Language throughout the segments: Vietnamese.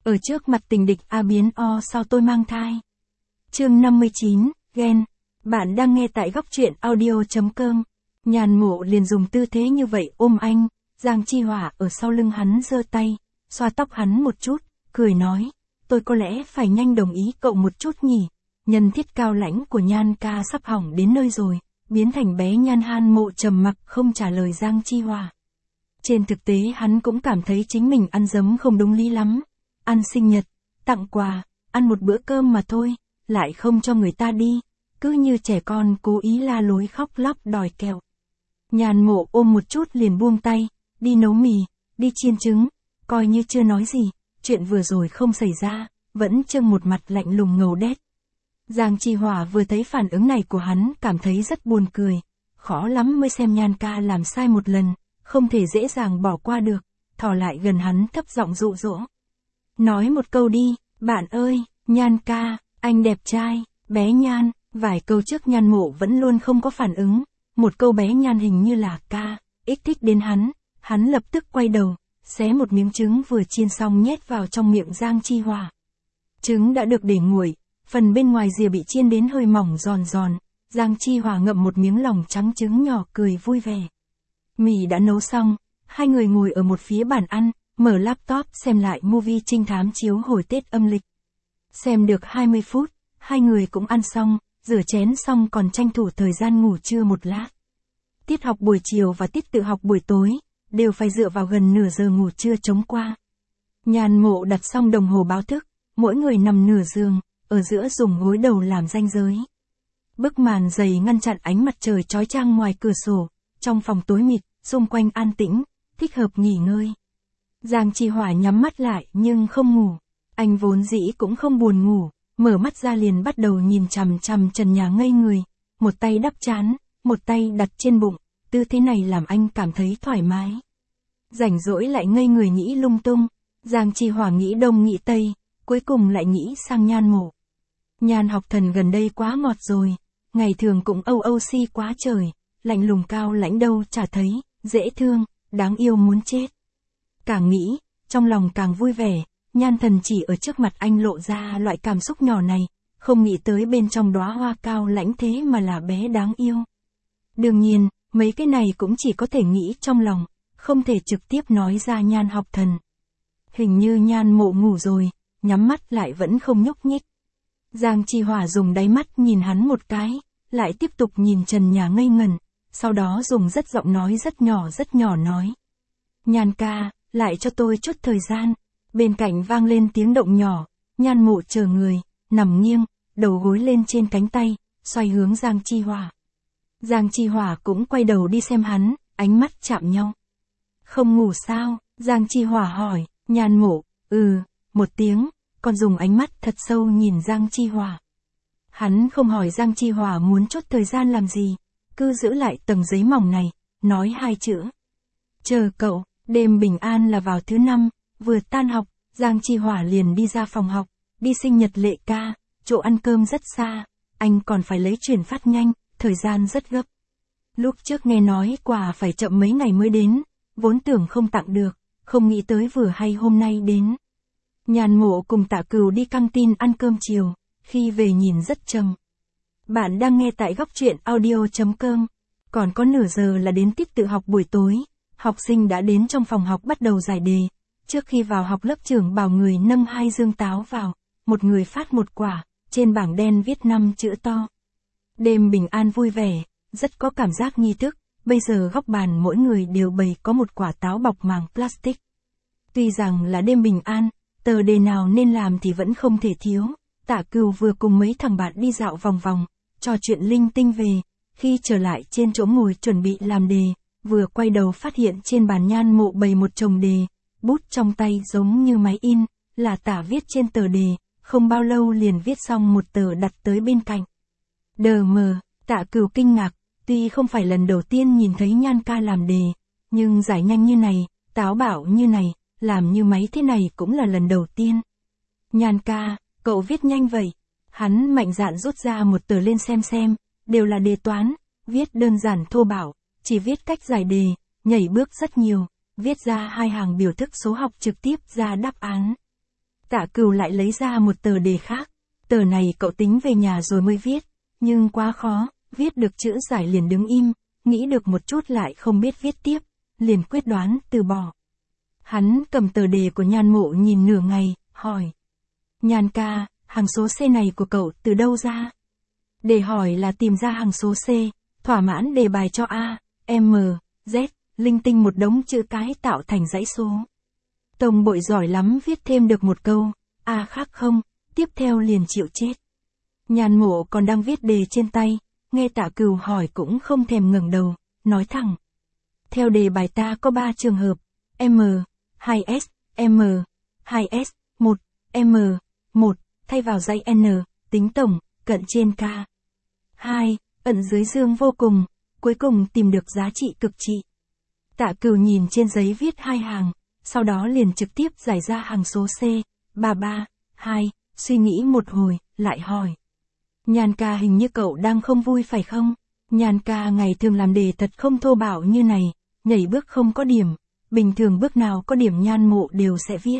Ở trước mặt tình địch A biến O sao tôi mang thai. Chương 59, ghen. Bạn đang nghe tại góc truyện audio.com. Nhàn Mộ liền dùng tư thế như vậy ôm anh, Giang Chi Hỏa ở sau lưng hắn giơ tay, xoa tóc hắn một chút, cười nói, tôi có lẽ phải nhanh đồng ý cậu một chút nhỉ. Nhân thiết cao lãnh của Nhan ca sắp hỏng đến nơi rồi, biến thành bé Nhan Han Mộ trầm mặc không trả lời Giang Chi Hỏa. Trên thực tế hắn cũng cảm thấy chính mình ăn dấm không đúng lý lắm. Ăn sinh nhật, tặng quà, ăn một bữa cơm mà thôi, lại không cho người ta đi, cứ như trẻ con cố ý la lối khóc lóc đòi kẹo. Nhàn Mộ ôm một chút liền buông tay, đi nấu mì, đi chiên trứng, coi như chưa nói gì, chuyện vừa rồi không xảy ra, vẫn trưng một mặt lạnh lùng ngầu đét. Giang Chi Hỏa vừa thấy phản ứng này của hắn cảm thấy rất buồn cười, khó lắm mới xem Nhan ca làm sai một lần, không thể dễ dàng bỏ qua được, thò lại gần hắn thấp giọng dụ dỗ. Nói một câu đi, bạn ơi, Nhan ca, anh đẹp trai, bé Nhan, vài câu trước Nhan Mộ vẫn luôn không có phản ứng, một câu bé Nhan hình như là ca, ích thích đến hắn lập tức quay đầu, xé một miếng trứng vừa chiên xong nhét vào trong miệng Giang Chi Hỏa. Trứng đã được để nguội, phần bên ngoài rìa bị chiên đến hơi mỏng giòn giòn, Giang Chi Hỏa ngậm một miếng lòng trắng trứng nhỏ cười vui vẻ. Mì đã nấu xong, hai người ngồi ở một phía bàn ăn, mở laptop xem lại movie trinh thám chiếu hồi Tết âm lịch. Xem được 20 phút, hai người cũng ăn xong, rửa chén xong còn tranh thủ thời gian ngủ trưa một lát. Tiết học buổi chiều và tiết tự học buổi tối, đều phải dựa vào gần nửa giờ ngủ trưa trống qua. Nhàn Mộ đặt xong đồng hồ báo thức, mỗi người nằm nửa giường, ở giữa dùng gối đầu làm ranh giới. Bức màn dày ngăn chặn ánh mặt trời chói chang ngoài cửa sổ, trong phòng tối mịt, xung quanh an tĩnh, thích hợp nghỉ ngơi. Giang Chi Hỏa nhắm mắt lại nhưng không ngủ, anh vốn dĩ cũng không buồn ngủ, mở mắt ra liền bắt đầu nhìn chằm chằm trần nhà ngây người, một tay đắp trán, một tay đặt trên bụng, tư thế này làm anh cảm thấy thoải mái. Rảnh rỗi lại ngây người nghĩ lung tung, Giang Chi Hỏa nghĩ đông nghĩ tây, cuối cùng lại nghĩ sang Nhan Mộ. Nhan học thần gần đây quá ngọt rồi, ngày thường cũng âu si quá trời, lạnh lùng cao lãnh đâu chả thấy, dễ thương, đáng yêu muốn chết. Càng nghĩ, trong lòng càng vui vẻ, Nhan thần chỉ ở trước mặt anh lộ ra loại cảm xúc nhỏ này, không nghĩ tới bên trong đóa hoa cao lãnh thế mà là bé đáng yêu. Đương nhiên, mấy cái này cũng chỉ có thể nghĩ trong lòng, không thể trực tiếp nói ra Nhan học thần. Hình như Nhan Mộ ngủ rồi, nhắm mắt lại vẫn không nhúc nhích. Giang Chi Hỏa dùng đáy mắt nhìn hắn một cái, lại tiếp tục nhìn trần nhà ngây ngẩn, sau đó dùng giọng nói rất nhỏ nói. Nhan ca, lại cho tôi chút thời gian. Bên cạnh vang lên tiếng động nhỏ, Nhan Mộ chờ người, nằm nghiêng, đầu gối lên trên cánh tay, xoay hướng Giang Chi Hỏa. Giang Chi Hỏa cũng quay đầu đi xem hắn, ánh mắt chạm nhau. Không ngủ sao? Giang Chi Hỏa hỏi. Nhan Mộ, một tiếng, còn dùng ánh mắt thật sâu nhìn Giang Chi Hỏa. Hắn không hỏi Giang Chi Hỏa muốn chốt thời gian làm gì, cứ giữ lại tầng giấy mỏng này, nói hai chữ. Chờ cậu. Đêm bình an là vào thứ 5, vừa tan học, Giang Chi Hỏa liền đi ra phòng học, đi sinh nhật Lệ ca, chỗ ăn cơm rất xa, anh còn phải lấy chuyển phát nhanh, thời gian rất gấp. Lúc trước nghe nói quà phải chậm mấy ngày mới đến, vốn tưởng không tặng được, không nghĩ tới vừa hay hôm nay đến. Nhàn Mộ cùng Tạ Cừu đi căng tin ăn cơm chiều, khi về nhìn rất trầm. Bạn đang nghe tại góc truyện audio.com, còn có nửa giờ là đến tiết tự học buổi tối. Học sinh đã đến trong phòng học bắt đầu giải đề, trước khi vào học lớp trưởng bảo người nâng 2 dương táo vào, một người phát một quả, trên bảng đen viết 5 chữ to. Đêm bình an vui vẻ, rất có cảm giác nghi thức, bây giờ góc bàn mỗi người đều bày có một quả táo bọc màng plastic. Tuy rằng là đêm bình an, tờ đề nào nên làm thì vẫn không thể thiếu, Tạ Cừu vừa cùng mấy thằng bạn đi dạo vòng vòng, trò chuyện linh tinh về, khi trở lại trên chỗ ngồi chuẩn bị làm đề. Vừa quay đầu phát hiện trên bàn Nhan Mộ bày một chồng đề, bút trong tay giống như máy in, là tả viết trên tờ đề, không bao lâu liền viết xong một tờ đặt tới bên cạnh. Đờ mờ, Tạ Cừu kinh ngạc, tuy không phải lần đầu tiên nhìn thấy Nhan ca làm đề, nhưng giải nhanh như này, táo bạo như này, làm như máy thế này cũng là lần đầu tiên. Nhan ca, cậu viết nhanh vậy. Hắn mạnh dạn rút ra một tờ lên xem, đều là đề toán, viết đơn giản thô bạo. Chỉ viết cách giải đề, nhảy bước rất nhiều, viết ra 2 hàng biểu thức số học trực tiếp ra đáp án. Tạ Cửu lại lấy ra một tờ đề khác. Tờ này cậu tính về nhà rồi mới viết, nhưng quá khó, viết được chữ giải liền đứng im, nghĩ được một chút lại không biết viết tiếp, liền quyết đoán từ bỏ. Hắn cầm tờ đề của Nhan Mộ nhìn nửa ngày, hỏi. Nhan ca, hàng số C này của cậu từ đâu ra? Đề hỏi là tìm ra hàng số C, thỏa mãn đề bài cho A, M, Z, linh tinh một đống chữ cái tạo thành dãy số. Tông bội giỏi lắm viết thêm được một câu, A khác không, tiếp theo liền chịu chết. Nhan Mộ còn đang viết đề trên tay, nghe Tạ Cửu hỏi cũng không thèm ngẩng đầu, nói thẳng. Theo đề bài ta có 3 trường hợp, M, 2S, M, 2S, 1, M, 1, thay vào dãy N, tính tổng, cận trên K. 2, ẩn dưới dương vô cùng, cuối cùng tìm được giá trị cực trị. Tạ Cửu nhìn trên giấy viết 2 hàng, sau đó liền trực tiếp giải ra hàng số C, 332, suy nghĩ một hồi, lại hỏi. Nhan ca hình như cậu đang không vui phải không? Nhan ca ngày thường làm đề thật không thô bạo như này, nhảy bước không có điểm, bình thường bước nào có điểm Nhan Mộ đều sẽ viết.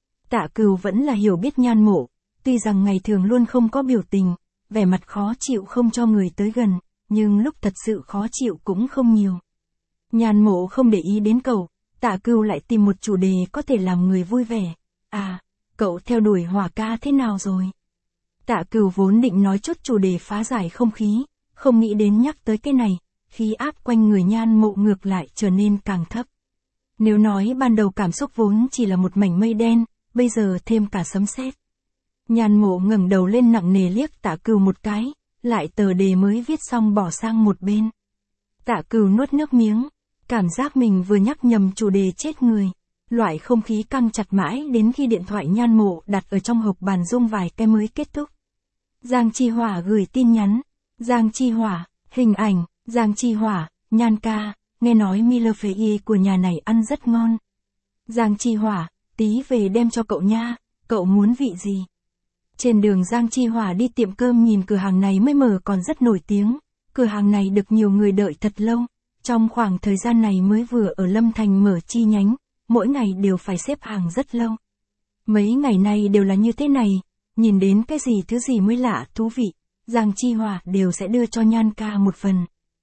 Tạ Cửu vẫn là hiểu biết Nhan Mộ, tuy rằng ngày thường luôn không có biểu tình, vẻ mặt khó chịu không cho người tới gần, nhưng lúc thật sự khó chịu cũng không nhiều. Nhan Mộ không để ý đến cậu, Tạ Cửu lại tìm một chủ đề có thể làm người vui vẻ. À, cậu theo đuổi Hỏa ca thế nào rồi? Tạ Cửu vốn định nói chút chủ đề phá giải không khí, không nghĩ đến nhắc tới cái này, khí áp quanh người Nhan Mộ ngược lại trở nên càng thấp. Nếu nói ban đầu cảm xúc vốn chỉ là một mảnh mây đen, bây giờ thêm cả sấm sét. Nhan Mộ ngẩng đầu lên nặng nề liếc Tạ Cửu một cái, lại tờ đề mới viết xong bỏ sang một bên. Tạ Cửu nuốt nước miếng, cảm giác mình vừa nhắc nhầm chủ đề chết người. Loại không khí căng chặt mãi đến khi điện thoại Nhan Mộ đặt ở trong hộp bàn rung vài cái mới kết thúc. Giang Chi Hỏa gửi tin nhắn. Giang Chi Hỏa, hình ảnh, Giang Chi Hỏa, Nhan ca, nghe nói Milfei của nhà này ăn rất ngon. Giang Chi Hỏa, tí về đem cho cậu nha, cậu muốn vị gì? Trên đường Giang Chi Hỏa đi tiệm cơm nhìn cửa hàng này mới mở còn rất nổi tiếng, cửa hàng này được nhiều người đợi thật lâu, trong khoảng thời gian này mới vừa ở Lâm Thành mở chi nhánh, mỗi ngày đều phải xếp hàng rất lâu. Mấy ngày nay đều là như thế này, nhìn đến cái gì thứ gì mới lạ thú vị, Giang Chi Hỏa đều sẽ đưa cho Nhan ca một phần.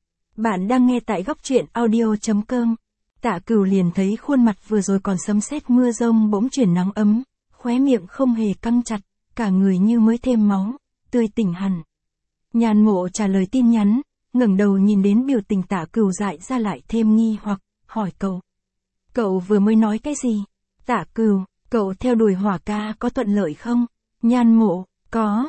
Bạn đang nghe tại góc truyện audio.com. Tạ Cửu liền thấy khuôn mặt vừa rồi còn sấm sét mưa rông bỗng chuyển nắng ấm, khóe miệng không hề căng chặt, cả người như mới thêm máu, tươi tỉnh hẳn. Nhan Mộ trả lời tin nhắn, ngẩng đầu nhìn đến biểu tình Tạ Cửu dại ra lại thêm nghi hoặc, hỏi cậu. Cậu vừa mới nói cái gì? Tạ Cửu, cậu theo đuổi Hỏa ca có thuận lợi không? Nhan Mộ, có.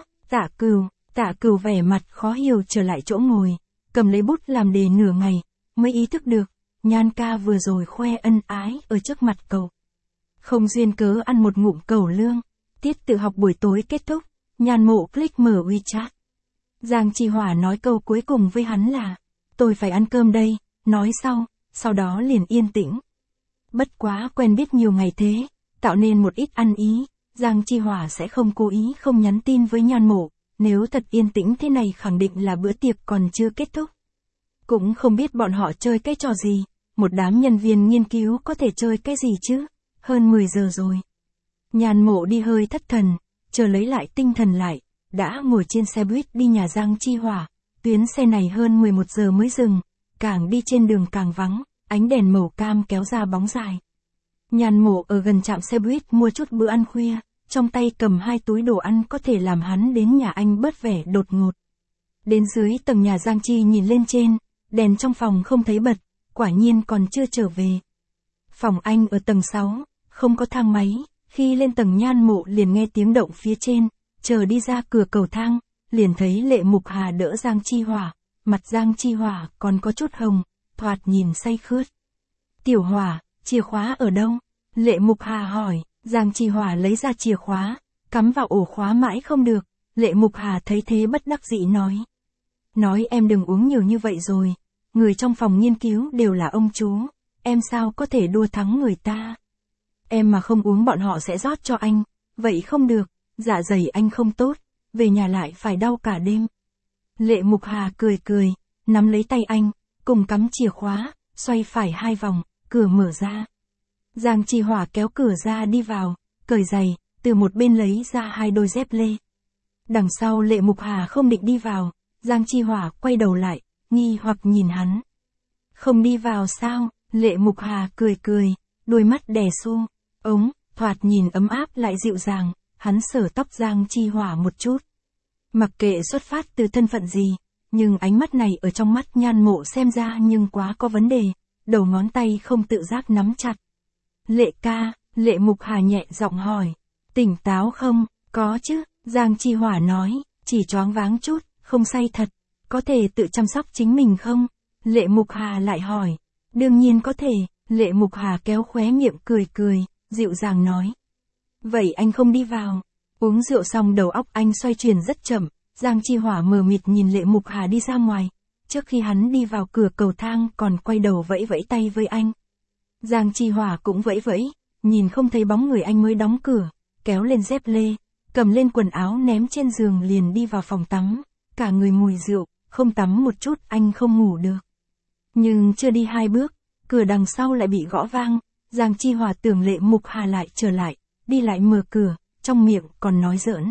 Tạ Cửu vẻ mặt khó hiểu trở lại chỗ ngồi, cầm lấy bút làm đề nửa ngày, mới ý thức được, Nhan ca vừa rồi khoe ân ái ở trước mặt cậu. Không duyên cớ ăn một ngụm cẩu lương, tiết tự học buổi tối kết thúc, Nhan Mộ click mở WeChat. Giang Chi Hỏa nói câu cuối cùng với hắn là, tôi phải ăn cơm đây, nói sau đó liền yên tĩnh. Bất quá quen biết nhiều ngày thế, tạo nên một ít ăn ý, Giang Chi Hỏa sẽ không cố ý không nhắn tin với Nhan Mộ, nếu thật yên tĩnh thế này khẳng định là bữa tiệc còn chưa kết thúc. Cũng không biết bọn họ chơi cái trò gì, một đám nhân viên nghiên cứu có thể chơi cái gì chứ, hơn 10 giờ rồi. Nhan Mộ đi hơi thất thần, chờ lấy lại tinh thần lại, đã ngồi trên xe buýt đi nhà Giang Chi Hỏa, tuyến xe này hơn 11 giờ mới dừng, càng đi trên đường càng vắng, ánh đèn màu cam kéo ra bóng dài. Nhan Mộ ở gần trạm xe buýt mua chút bữa ăn khuya, trong tay cầm 2 túi đồ ăn có thể làm hắn đến nhà anh bớt vẻ đột ngột. Đến dưới tầng nhà Giang Chi nhìn lên trên, đèn trong phòng không thấy bật, quả nhiên còn chưa trở về. Phòng anh ở tầng 6, không có thang máy, khi lên tầng Nhan Mộ liền nghe tiếng động phía trên, chờ đi ra cửa cầu thang, liền thấy Lệ Mục Hà đỡ Giang Chi Hỏa, mặt Giang Chi Hỏa còn có chút hồng, thoạt nhìn say khướt. Tiểu Hỏa, chìa khóa ở đâu? Lệ Mục Hà hỏi, Giang Chi Hỏa lấy ra chìa khóa, cắm vào ổ khóa mãi không được, Lệ Mục Hà thấy thế bất đắc dĩ nói. Nói em đừng uống nhiều như vậy rồi, người trong phòng nghiên cứu đều là ông chú, em sao có thể đua thắng người ta. Em mà không uống bọn họ sẽ rót cho anh, vậy không được, dạ dày anh không tốt, về nhà lại phải đau cả đêm. Lệ Mục Hà cười, nắm lấy tay anh, cùng cắm chìa khóa, xoay phải 2 vòng, cửa mở ra. Giang Chi Hỏa kéo cửa ra đi vào, cởi giày, từ một bên lấy ra 2 đôi dép lê. Đằng sau Lệ Mục Hà không định đi vào, Giang Chi Hỏa quay đầu lại, nghi hoặc nhìn hắn. Không đi vào sao? Lệ Mục Hà cười cười, đôi mắt đè xu, ống, thoạt nhìn ấm áp lại dịu dàng, hắn sờ tóc Giang Chi Hỏa một chút. Mặc kệ xuất phát từ thân phận gì, nhưng ánh mắt này ở trong mắt Nhan Mộ xem ra nhưng quá có vấn đề, đầu ngón tay không tự giác nắm chặt. Lệ ca, Lệ Mục Hà nhẹ giọng hỏi, tỉnh táo không? Có chứ, Giang Chi Hỏa nói, chỉ choáng váng chút, không say thật, có thể tự chăm sóc chính mình không? Lệ Mục Hà lại hỏi, đương nhiên có thể, Lệ Mục Hà kéo khóe miệng cười cười, dịu dàng nói. Vậy anh không đi vào. Uống rượu xong đầu óc anh xoay chuyển rất chậm, Giang Chi Hỏa mờ mịt nhìn Lệ Mục Hà đi ra ngoài, trước khi hắn đi vào cửa cầu thang còn quay đầu vẫy vẫy tay với anh. Giang Chi Hỏa cũng vẫy vẫy, nhìn không thấy bóng người anh mới đóng cửa, kéo lên dép lê, cầm lên quần áo ném trên giường liền đi vào phòng tắm, cả người mùi rượu, không tắm một chút anh không ngủ được. Nhưng chưa đi 2 bước, cửa đằng sau lại bị gõ vang, Giang Chi Hỏa tưởng Lệ Mục Hà lại trở lại, đi lại mở cửa, trong miệng còn nói giỡn.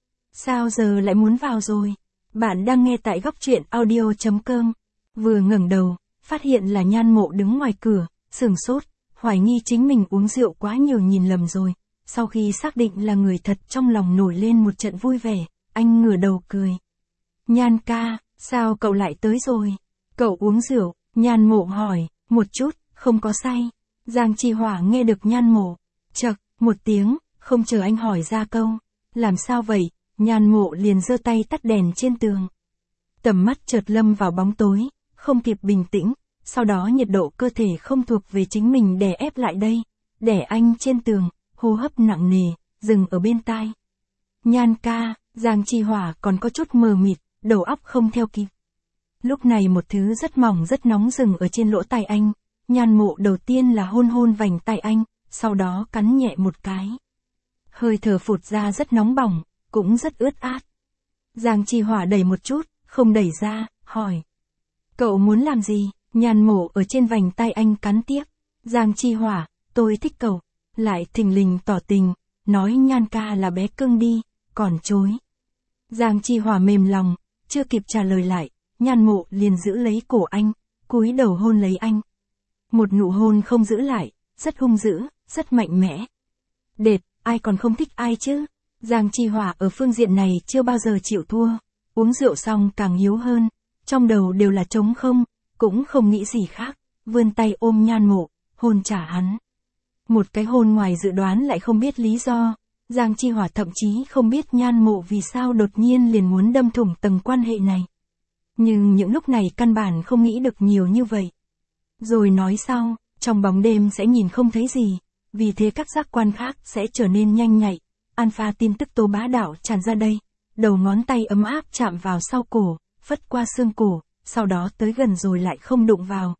Sao giờ lại muốn vào rồi? Bạn đang nghe tại góc truyện audio.com. Vừa ngẩng đầu, phát hiện là Nhan Mộ đứng ngoài cửa, sửng sốt, hoài nghi chính mình uống rượu quá nhiều nhìn lầm rồi. Sau khi xác định là người thật trong lòng nổi lên một trận vui vẻ, anh ngửa đầu cười. Nhan ca, sao cậu lại tới rồi? Cậu uống rượu, Nhan Mộ hỏi, một chút, không có say. Giang Chi Hỏa nghe được Nhan Mộ, chậc, một tiếng, không chờ anh hỏi ra câu. Làm sao vậy? Nhan Mộ liền giơ tay tắt đèn trên tường. Tầm mắt chợt lâm vào bóng tối, không kịp bình tĩnh, sau đó nhiệt độ cơ thể không thuộc về chính mình đè ép lại đây, đè anh trên tường, hô hấp nặng nề, dừng ở bên tai. Nhan ca, Giang Chi Hỏa còn có chút mờ mịt, đầu óc không theo kịp. Lúc này một thứ rất mỏng rất nóng dừng ở trên lỗ tai anh, Nhan Mộ đầu tiên là hôn hôn vành tai anh, sau đó cắn nhẹ một cái. Hơi thở phụt ra rất nóng bỏng, cũng rất ướt át. Giang Chi Hỏa đẩy một chút, không đẩy ra, hỏi. Cậu muốn làm gì? Nhan Mộ ở trên vành tay anh cắn tiếp. Giang Chi Hỏa, tôi thích cậu. Lại thình lình tỏ tình, nói Nhan ca là bé cưng đi, còn chối. Giang Chi Hỏa mềm lòng, chưa kịp trả lời lại, Nhan Mộ liền giữ lấy cổ anh, cúi đầu hôn lấy anh. Một nụ hôn không giữ lại, rất hung dữ, rất mạnh mẽ. Đệt, ai còn không thích ai chứ? Giang Chi Hỏa ở phương diện này chưa bao giờ chịu thua, uống rượu xong càng hiếu hơn, trong đầu đều là trống không, cũng không nghĩ gì khác, vươn tay ôm Nhan Mộ, hôn trả hắn. Một cái hôn ngoài dự đoán lại không biết lý do, Giang Chi Hỏa thậm chí không biết Nhan Mộ vì sao đột nhiên liền muốn đâm thủng tầng quan hệ này. Nhưng những lúc này căn bản không nghĩ được nhiều như vậy. Rồi nói sau, trong bóng đêm sẽ nhìn không thấy gì, vì thế các giác quan khác sẽ trở nên nhanh nhạy. Alpha tin tức tố bá đạo tràn ra đây, đầu ngón tay ấm áp chạm vào sau cổ, phất qua xương cổ, sau đó tới gần rồi lại không đụng vào,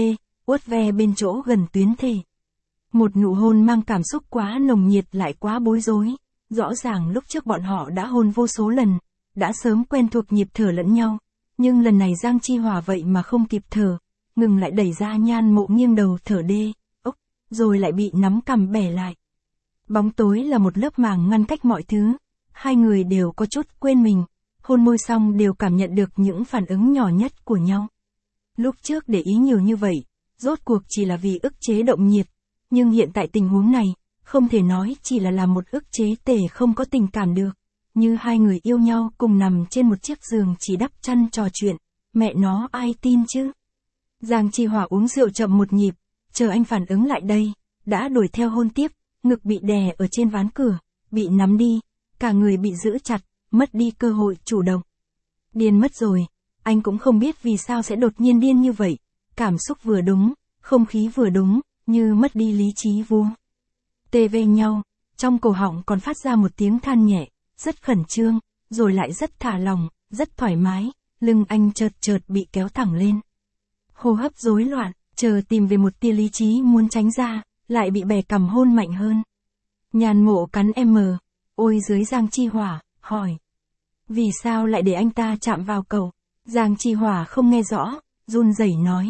uốt ve bên chỗ gần tuyến thể. Một nụ hôn mang cảm xúc quá nồng nhiệt lại quá bối rối, rõ ràng lúc trước bọn họ đã hôn vô số lần, đã sớm quen thuộc nhịp thở lẫn nhau, nhưng lần này Giang Chi Hỏa vậy mà không kịp thở, ngừng lại đẩy ra Nhan Mộ nghiêng đầu thở rồi lại bị nắm cằm bẻ lại. Bóng tối là một lớp màng ngăn cách mọi thứ, hai người đều có chút quên mình, hôn môi xong đều cảm nhận được những phản ứng nhỏ nhất của nhau. Lúc trước để ý nhiều như vậy, rốt cuộc chỉ là vì ức chế động nhiệt, nhưng hiện tại tình huống này, không thể nói chỉ là một ức chế tề không có tình cảm được, như hai người yêu nhau cùng nằm trên một chiếc giường chỉ đắp chăn trò chuyện, mẹ nó ai tin chứ. Giang Chi Hỏa uống rượu chậm một nhịp, chờ anh phản ứng lại đây, đã đuổi theo hôn tiếp, ngực bị đè ở trên ván cửa, bị nắm đi, cả người bị giữ chặt, mất đi cơ hội chủ động. Điên mất rồi, anh cũng không biết vì sao sẽ đột nhiên điên như vậy, cảm xúc vừa đúng, không khí vừa đúng, như mất đi lý trí vua. Tê về nhau, trong cổ họng còn phát ra một tiếng than nhẹ, rất khẩn trương, rồi lại rất thả lỏng, rất thoải mái, lưng anh chợt bị kéo thẳng lên. Hô hấp rối loạn, chờ tìm về một tia lý trí muốn tránh ra, lại bị bẻ cằm hôn mạnh hơn. Nhan Mộ cắn ôi dưới Giang Chi Hỏa, hỏi. Vì sao lại để anh ta chạm vào cậu? Giang Chi Hỏa không nghe rõ, run rẩy nói.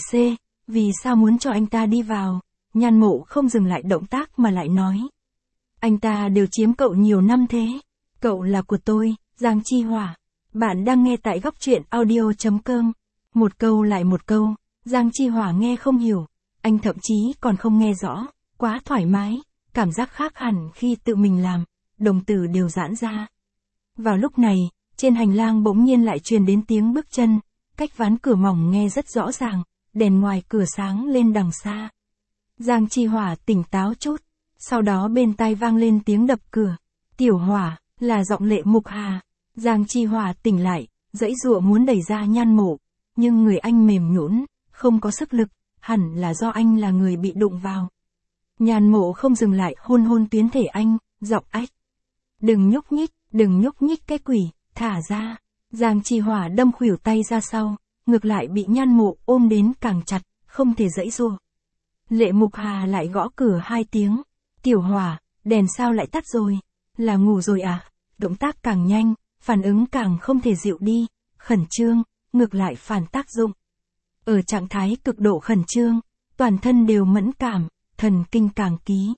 Vì sao muốn cho anh ta đi vào? Nhan Mộ không dừng lại động tác mà lại nói. Anh ta đều chiếm cậu nhiều năm thế. Cậu là của tôi, Giang Chi Hỏa. Bạn đang nghe tại góc truyện audio.com. Một câu lại một câu, Giang Chi Hỏa nghe không hiểu. Anh thậm chí còn không nghe rõ, quá thoải mái, cảm giác khác hẳn khi tự mình làm, đồng tử đều giãn ra. Vào lúc này, trên hành lang bỗng nhiên lại truyền đến tiếng bước chân, cách ván cửa mỏng nghe rất rõ ràng, đèn ngoài cửa sáng lên đằng xa. Giang Chi Hỏa tỉnh táo chút, sau đó bên tai vang lên tiếng đập cửa. Tiểu Hỏa, là giọng Lệ Mục Hà. Giang Chi Hỏa tỉnh lại, giãy giụa muốn đẩy ra Nhan Mộ, nhưng người anh mềm nhũn, không có sức lực, hẳn là do anh là người bị đụng vào. Nhan Mộ không dừng lại hôn hôn tuyến thể anh, giọng ách. Đừng nhúc nhích cái quỷ, thả ra. Giang Chi Hỏa đâm khuỷu tay ra sau, ngược lại bị Nhan Mộ ôm đến càng chặt, không thể giãy giụa. Lệ Mục Hà lại gõ cửa 2 tiếng. Tiểu Hỏa, đèn sao lại tắt rồi? Là ngủ rồi à? Động tác càng nhanh, phản ứng càng không thể dịu đi, khẩn trương, ngược lại phản tác dụng. Ở trạng thái cực độ khẩn trương, toàn thân đều mẫn cảm, thần kinh càng ký.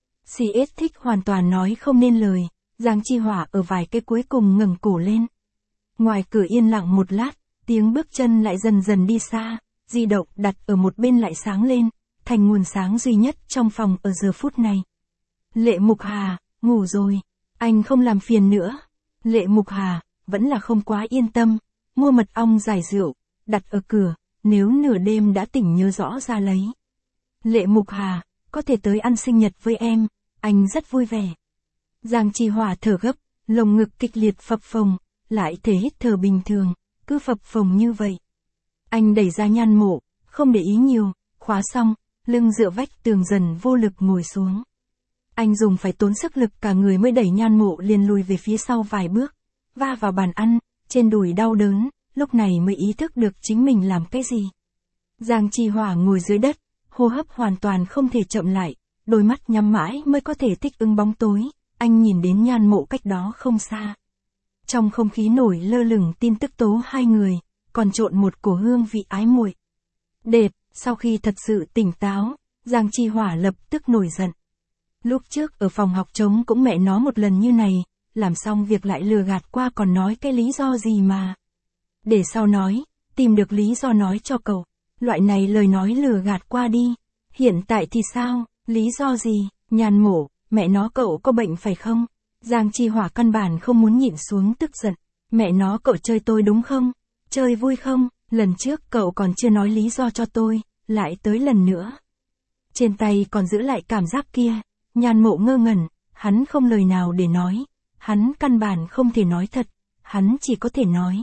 CS thích hoàn toàn nói không nên lời, Giang Chi Hỏa ở vài cái cuối cùng ngẩng cổ lên. Ngoài cửa yên lặng một lát, tiếng bước chân lại dần dần đi xa, di động đặt ở một bên lại sáng lên, thành nguồn sáng duy nhất trong phòng ở giờ phút này. Lệ Mục Hà, ngủ rồi, anh không làm phiền nữa. Lệ Mục Hà, vẫn là không quá yên tâm, mua mật ong giải rượu, đặt ở cửa, nếu nửa đêm đã tỉnh nhớ rõ ra lấy. Lệ Mục Hà, có thể tới ăn sinh nhật với em, anh rất vui vẻ. Giang Chi Hỏa thở gấp, lồng ngực kịch liệt phập phồng, lại thể hít thở bình thường, cứ phập phồng như vậy. Anh đẩy ra Nhan Mộ, không để ý nhiều, khóa xong, lưng dựa vách tường dần vô lực ngồi xuống. Anh dùng phải tốn sức lực cả người mới đẩy Nhan Mộ liền lùi về phía sau vài bước, va vào bàn ăn, trên đùi đau đớn, lúc này mới ý thức được chính mình làm cái gì. Giang Chi Hỏa ngồi dưới đất, hô hấp hoàn toàn không thể chậm lại, đôi mắt nhắm mãi mới có thể thích ứng bóng tối, anh nhìn đến Nhan Mộ cách đó không xa. Trong không khí nổi lơ lửng tin tức tố hai người, còn trộn một cổ hương vị ái muội. Đệt, sau khi thật sự tỉnh táo, Giang Chi Hỏa lập tức nổi giận. Lúc trước ở phòng học trống cũng mẹ nó một lần như này, làm xong việc lại lừa gạt qua còn nói cái lý do gì mà. Để sau nói, tìm được lý do nói cho cậu, loại này lời nói lừa gạt qua đi. Hiện tại thì sao, lý do gì, Nhan Mộ, mẹ nó cậu có bệnh phải không? Giang Chi Hỏa căn bản không muốn nhịn xuống tức giận. Mẹ nó cậu chơi tôi đúng không? Chơi vui không? Lần trước cậu còn chưa nói lý do cho tôi, lại tới lần nữa. Trên tay còn giữ lại cảm giác kia. Nhan Mộ ngơ ngẩn, hắn không lời nào để nói. Hắn căn bản không thể nói thật, hắn chỉ có thể nói.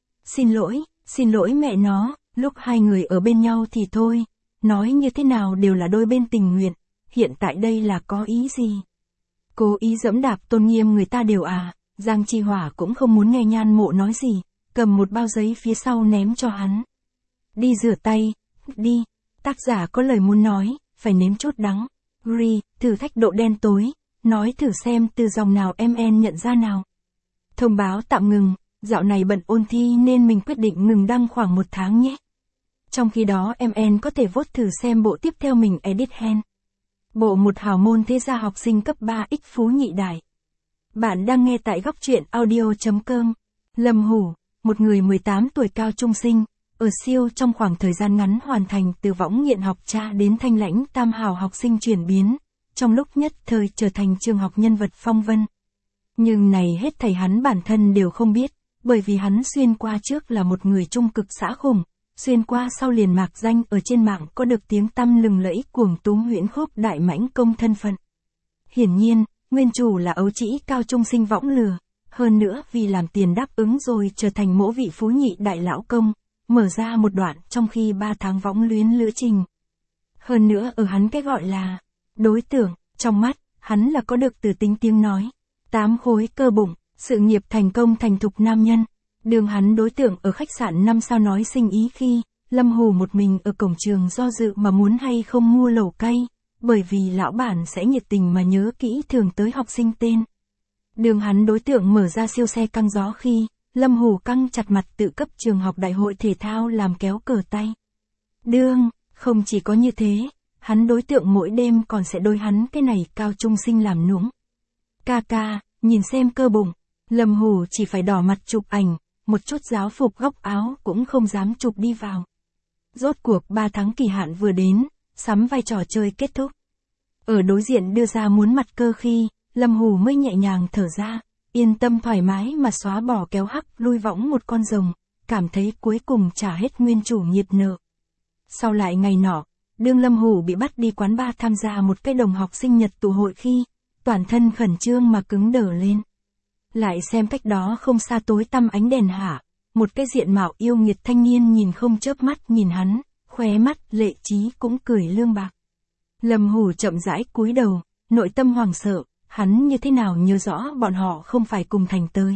Xin lỗi mẹ nó, lúc hai người ở bên nhau thì thôi. Nói như thế nào đều là đôi bên tình nguyện, hiện tại đây là có ý gì? Cố ý giẫm đạp tôn nghiêm người ta đều à? Giang Chi Hỏa cũng không muốn nghe Nhan Mộ nói gì, cầm một bao giấy phía sau ném cho hắn. Đi rửa tay, đi, tác giả có lời muốn nói, phải nếm chút đắng. Thử thách độ đen tối, nói thử xem từ dòng nào MN nhận ra nào. Thông báo tạm ngừng, dạo này bận ôn thi nên mình quyết định ngừng đăng khoảng 1 tháng nhé. Trong khi đó MN có thể vote thử xem bộ tiếp theo mình edit hen. Bộ một hào môn thế gia học sinh cấp 3X Phú Nhị Đại. Bạn đang nghe tại góc truyện audio.com. Lâm Hủ, một người 18 tuổi cao trung sinh, ở siêu trong khoảng thời gian ngắn hoàn thành từ võng nghiện học cha đến thanh lãnh tam hào học sinh chuyển biến, trong lúc nhất thời trở thành trường học nhân vật phong vân. Nhưng này hết thảy hắn bản thân đều không biết, bởi vì hắn xuyên qua trước là một người trung cực xã khủng, xuyên qua sau liền mạc danh ở trên mạng có được tiếng tăm lừng lẫy cuồng túm huyễn khốc đại mãnh công thân phận. Hiển nhiên, nguyên chủ là ấu trĩ cao trung sinh võng lừa, hơn nữa vì làm tiền đáp ứng rồi trở thành mỗ vị phú nhị đại lão công, mở ra một đoạn trong khi 3 tháng võng luyến lữ trình. Hơn nữa ở hắn cái gọi là đối tượng, trong mắt, hắn là có được từ tính tiếng nói, 8 khối cơ bụng, sự nghiệp thành công thành thục nam nhân. Đường hắn đối tượng ở khách sạn 5 sao nói sinh ý khi, Lâm Hủ một mình ở cổng trường do dự mà muốn hay không mua lẩu cay, bởi vì lão bản sẽ nhiệt tình mà nhớ kỹ thường tới học sinh tên. Đường hắn đối tượng mở ra siêu xe căng gió khi, Lâm Hủ căng chặt mặt tự cấp trường học đại hội thể thao làm kéo cờ tay. Không chỉ có như thế, hắn đối tượng mỗi đêm còn sẽ đối hắn cái này cao trung sinh làm nũng, Ca ca, nhìn xem cơ bụng. Lâm Hủ chỉ phải đỏ mặt chụp ảnh, một chút giáo phục góc áo cũng không dám chụp đi vào. Rốt cuộc 3 tháng kỳ hạn vừa đến, sắm vai trò chơi kết thúc. Ở đối diện đưa ra muốn mặt cơ khi, Lâm Hủ mới nhẹ nhàng thở ra, yên tâm thoải mái mà xóa bỏ kéo hắc lui võng một con rồng, cảm thấy cuối cùng trả hết nguyên chủ nghiệp nợ. Sau lại ngày nọ, đương Lâm Hủ bị bắt đi quán bar tham gia một cái đồng học sinh nhật tụ hội khi, toàn thân khẩn trương mà cứng đờ lên. Lại xem cách đó không xa tối tăm ánh đèn hạ, một cái diện mạo yêu nghiệt thanh niên nhìn không chớp mắt nhìn hắn, khóe mắt lệ trí cũng cười lương bạc. Lâm Hủ chậm rãi cúi đầu, nội tâm hoảng sợ, hắn như thế nào nhớ rõ bọn họ không phải cùng thành tới.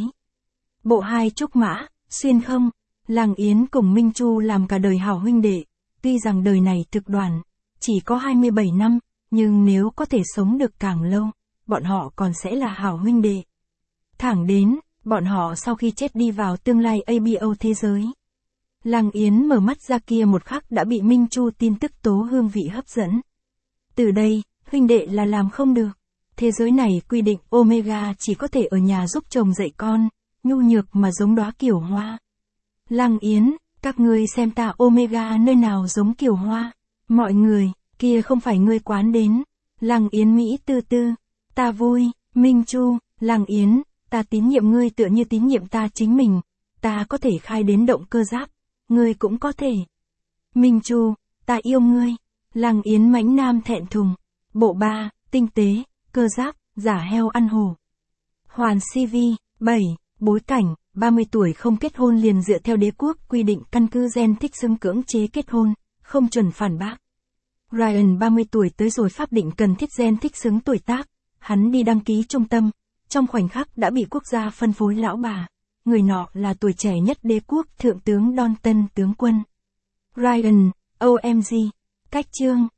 Bộ 2 Trúc Mã, xuyên không, Lăng Yến cùng Minh Chu làm cả đời hảo huynh đệ, tuy rằng đời này thực đoàn, chỉ có 27 năm, nhưng nếu có thể sống được càng lâu, bọn họ còn sẽ là hảo huynh đệ. Thẳng đến, bọn họ sau khi chết đi vào tương lai ABO thế giới. Lăng Yến mở mắt ra kia một khắc đã bị Minh Chu tin tức tố hương vị hấp dẫn. Từ đây, huynh đệ là làm không được. Thế giới này quy định Omega chỉ có thể ở nhà giúp chồng dạy con, nhu nhược mà giống đóa kiều hoa. Lăng Yến, các ngươi xem ta Omega nơi nào giống kiều hoa. Mọi người, kia không phải ngươi quán đến. Lăng Yến Mỹ tư tư, ta vui. Minh Chu, Lăng Yến, ta tín nhiệm ngươi tựa như tín nhiệm ta chính mình. Ta có thể khai đến động cơ giáp, ngươi cũng có thể. Minh Chu, ta yêu ngươi. Lăng Yến mãnh nam thẹn thùng. Bộ 3, tinh tế, cơ giáp, giả heo ăn hổ. Hoàn CV, 7, bối cảnh, 30 tuổi không kết hôn liền dựa theo đế quốc quy định căn cứ gen thích xứng cưỡng chế kết hôn, không chuẩn phản bác. Ryan 30 tuổi tới rồi pháp định cần thiết gen thích xứng tuổi tác, hắn đi đăng ký trung tâm, trong khoảnh khắc đã bị quốc gia phân phối lão bà. Người nọ là tuổi trẻ nhất đế quốc thượng tướng Don Tân tướng quân. Ryan, OMG, cách chương.